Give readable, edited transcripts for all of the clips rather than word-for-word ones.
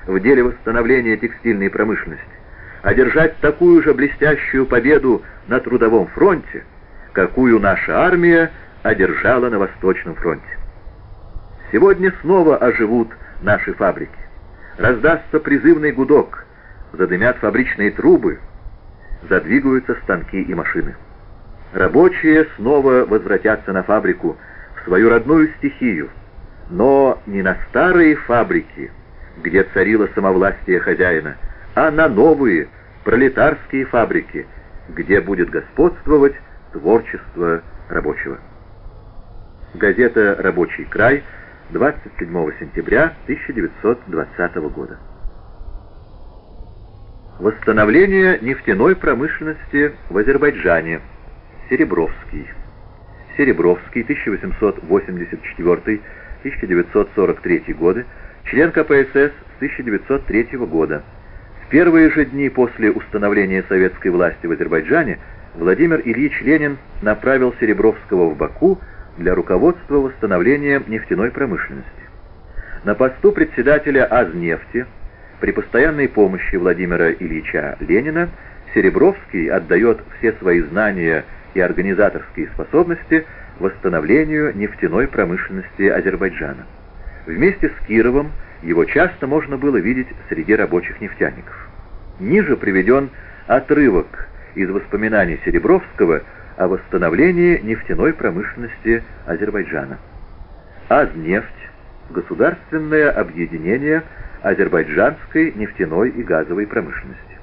в деле восстановления текстильной промышленности, одержать такую же блестящую победу на трудовом фронте, какую наша армия одержала на Восточном фронте. Сегодня снова оживут наши фабрики. Раздастся призывный гудок, задымят фабричные трубы, задвигаются станки и машины. Рабочие снова возвратятся на фабрику, в свою родную стихию, но не на старые фабрики, где царило самовластие хозяина, а на новые пролетарские фабрики, где будет господствовать творчество рабочего. Газета «Рабочий край», 27 сентября 1920 года. Восстановление нефтяной промышленности в Азербайджане. Серебровский. Серебровский, 1884-1943 годы, член КПСС с 1903 года. В первые же дни после установления советской власти в Азербайджане Владимир Ильич Ленин направил Серебровского в Баку для руководства восстановления нефтяной промышленности. На посту председателя Азнефти при постоянной помощи Владимира Ильича Ленина Серебровский отдает все свои знания и организаторские способности восстановлению нефтяной промышленности Азербайджана. Вместе с Кировым его часто можно было видеть среди рабочих нефтяников. Ниже приведен отрывок из воспоминаний Серебровского о восстановлении нефтяной промышленности Азербайджана. Азнефть – государственное объединение азербайджанской нефтяной и газовой промышленности.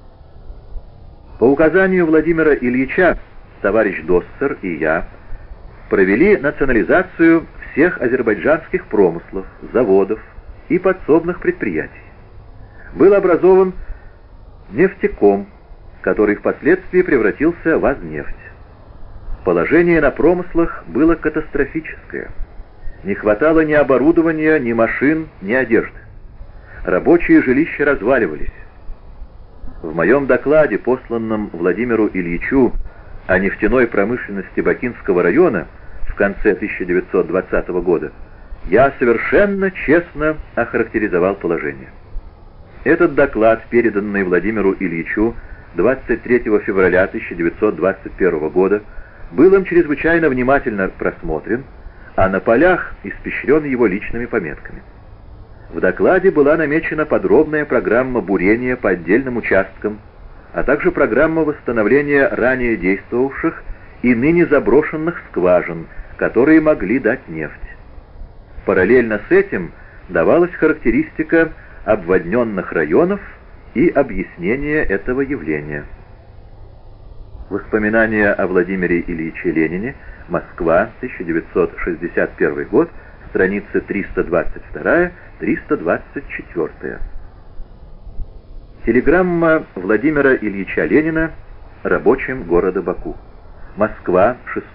По указанию Владимира Ильича товарищ Доссер и я провели национализацию всех азербайджанских промыслов, заводов и подсобных предприятий. Был образован нефтеком, который впоследствии превратился в Азнефть. Положение на промыслах было катастрофическое. Не хватало ни оборудования, ни машин, ни одежды. Рабочие жилища разваливались. В моем докладе, посланном Владимиру Ильичу о нефтяной промышленности Бакинского района в конце 1920 года, я совершенно честно охарактеризовал положение. Этот доклад, переданный Владимиру Ильичу 23 февраля 1921 года, был им чрезвычайно внимательно просмотрен, а на полях испещрен его личными пометками. В докладе была намечена подробная программа бурения по отдельным участкам, а также программа восстановления ранее действовавших и ныне заброшенных скважин, которые могли дать нефть. Параллельно с этим давалась характеристика обводненных районов и объяснение этого явления. Воспоминания о Владимире Ильиче Ленине. Москва, 1961 год, страницы 322-324. Телеграмма Владимира Ильича Ленина рабочим города Баку. Москва,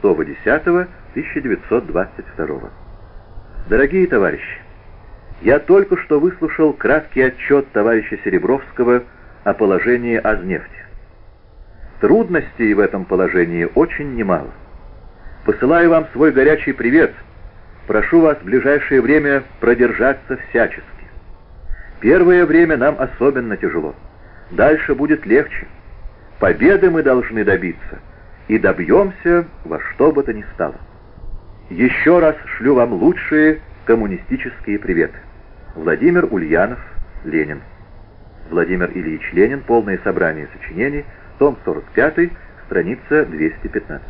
6.10.1922. Дорогие товарищи, я только что выслушал краткий отчет товарища Серебровского о положении Азнефти. Трудностей в этом положении очень немало. Посылаю вам свой горячий привет. Прошу вас в ближайшее время продержаться всячески. Первое время нам особенно тяжело. Дальше будет легче. Победы мы должны добиться. И добьемся во что бы то ни стало. Еще раз шлю вам лучшие коммунистические приветы. Владимир Ульянов, Ленин. Владимир Ильич Ленин. Полное собрание сочинений. Том 45, страница 215.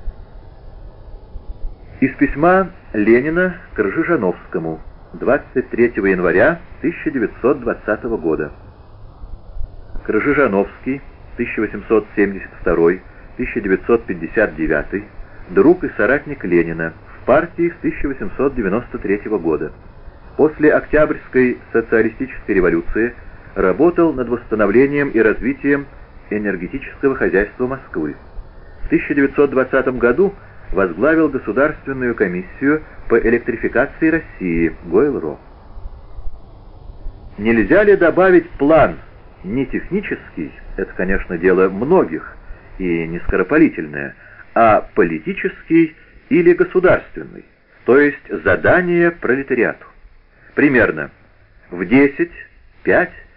Из письма Ленина к Ржижановскому 23 января 1920 года. Ржижановский, 1872-1959, друг и соратник Ленина, в партии с 1893 года. После Октябрьской социалистической революции работал над восстановлением и развитием энергетического хозяйства Москвы. В 1920 году возглавил Государственную комиссию по электрификации России Гойл-Ро. Нельзя ли добавить план не технический, это, конечно, дело многих и не скоропалительное, а политический или государственный, то есть задание пролетариату. Примерно в 10 5